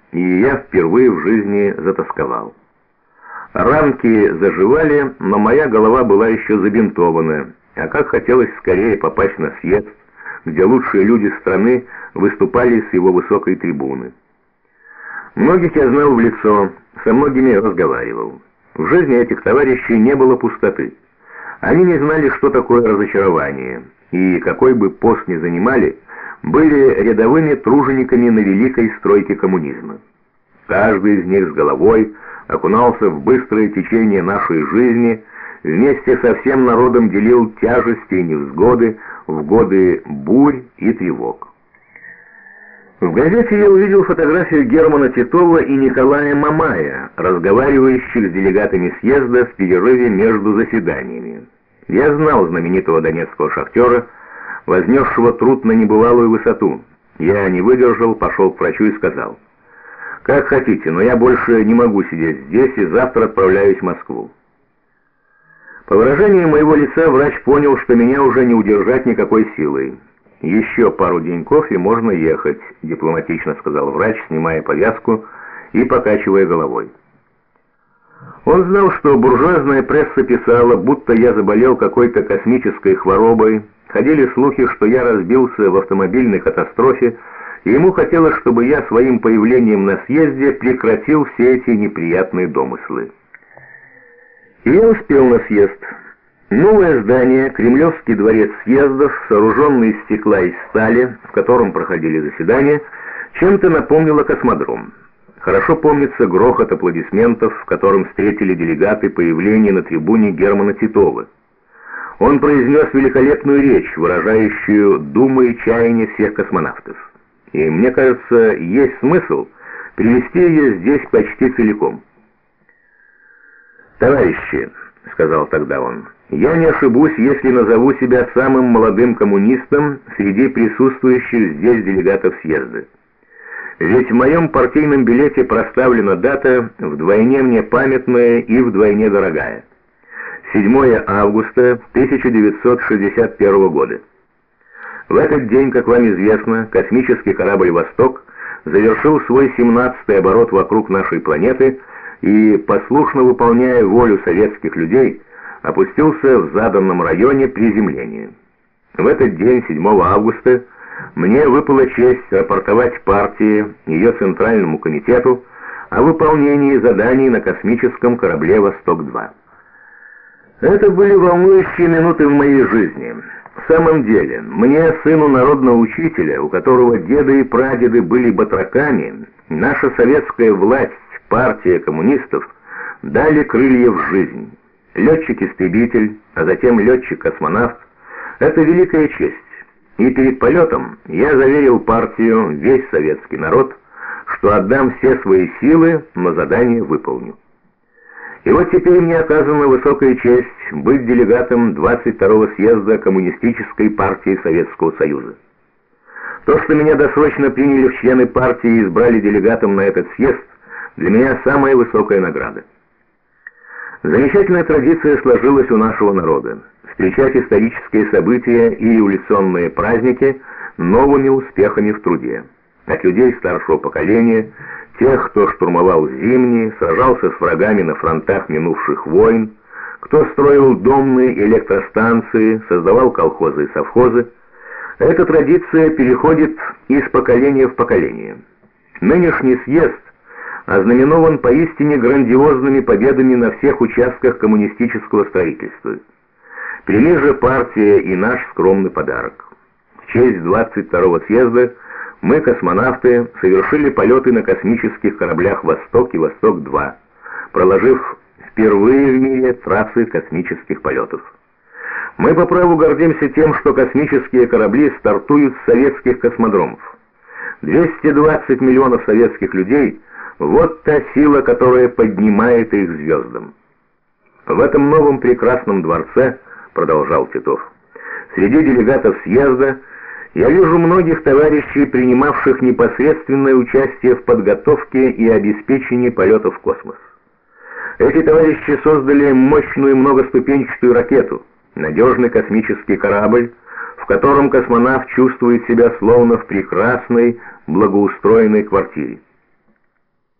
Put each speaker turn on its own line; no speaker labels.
и я впервые в жизни затосковал. Ранки заживали, но моя голова была еще забинтована, а как хотелось скорее попасть на съезд, где лучшие люди страны выступали с его высокой трибуны. Многих я знал в лицо, со многими разговаривал. В жизни этих товарищей не было пустоты. Они не знали, что такое разочарование, и какой бы пост ни занимали, были рядовыми тружениками на великой стройке коммунизма. Каждый из них с головой окунался в быстрое течение нашей жизни, вместе со всем народом делил тяжести и невзгоды в годы бурь и тревог. В газете я увидел фотографию Германа Титова и Николая Мамая, разговаривающих с делегатами съезда в перерыве между заседаниями. Я знал знаменитого донецкого шахтера, вознесшего труд на небывалую высоту. Я не выдержал, пошел к врачу и сказал: «Как хотите, но я больше не могу сидеть здесь и завтра отправляюсь в Москву». По выражению моего лица врач понял, что меня уже не удержать никакой силой. «Еще пару деньков и можно ехать», — дипломатично сказал врач, снимая повязку и покачивая головой. Он знал, что буржуазная пресса писала, будто я заболел какой-то космической хворобой, ходили слухи, что я разбился в автомобильной катастрофе, и ему хотелось, чтобы я своим появлением на съезде прекратил все эти неприятные домыслы. И я успел на съезд. Новое здание, Кремлевский дворец съездов, сооруженный из стекла и стали, в котором проходили заседания, чем-то напомнило космодром. Хорошо помнится грохот аплодисментов, в котором встретили делегаты появление на трибуне Германа Титова. Он произнес великолепную речь, выражающую думы и чаяния всех космонавтов. И мне кажется, есть смысл привести ее здесь почти целиком. «Товарищи», — сказал тогда он, — «я не ошибусь, если назову себя самым молодым коммунистом среди присутствующих здесь делегатов съезда. Ведь в моем партийном билете проставлена дата вдвойне мне памятная и вдвойне дорогая. 7 августа 1961 года. В этот день, как вам известно, космический корабль «Восток» завершил свой 17-й оборот вокруг нашей планеты и, послушно выполняя волю советских людей, опустился в заданном районе приземления. В этот день, 7 августа, мне выпала честь рапортовать партии, ее Центральному комитету, о выполнении заданий на космическом корабле «Восток-2». Это были волнующие минуты в моей жизни. В самом деле, мне, сыну народного учителя, у которого деды и прадеды были батраками, наша советская власть, партия коммунистов, дали крылья в жизнь. Летчик-истребитель, а затем летчик-космонавт — это великая честь. И перед полетом я заверил партию, весь советский народ, что отдам все свои силы, но задание выполню. И вот теперь мне оказана высокая честь быть делегатом 22-го съезда Коммунистической партии Советского Союза. То, что меня досрочно приняли в члены партии и избрали делегатом на этот съезд, для меня самая высокая награда. Замечательная традиция сложилась у нашего народа — встречать исторические события и революционные праздники новыми успехами в труде. От людей старшего поколения, тех, кто штурмовал зимние, сражался с врагами на фронтах минувших войн, кто строил домные электростанции, создавал колхозы и совхозы, эта традиция переходит из поколения в поколение. Нынешний съезд ознаменован поистине грандиозными победами на всех участках коммунистического строительства. Прими же партия и наш скромный подарок. В честь 22-го съезда мы, космонавты, совершили полеты на космических кораблях «Восток» и «Восток-2», проложив впервые в мире трассы космических полетов. Мы по праву гордимся тем, что космические корабли стартуют с советских космодромов. 220 миллионов советских людей — вот та сила, которая поднимает их звездам. В этом новом прекрасном дворце, продолжал Титов, среди делегатов съезда я вижу многих товарищей, принимавших непосредственное участие в подготовке и обеспечении полетов в космос. Эти товарищи создали мощную многоступенчатую ракету, надежный космический корабль, в котором космонавт чувствует себя словно в прекрасной, благоустроенной квартире.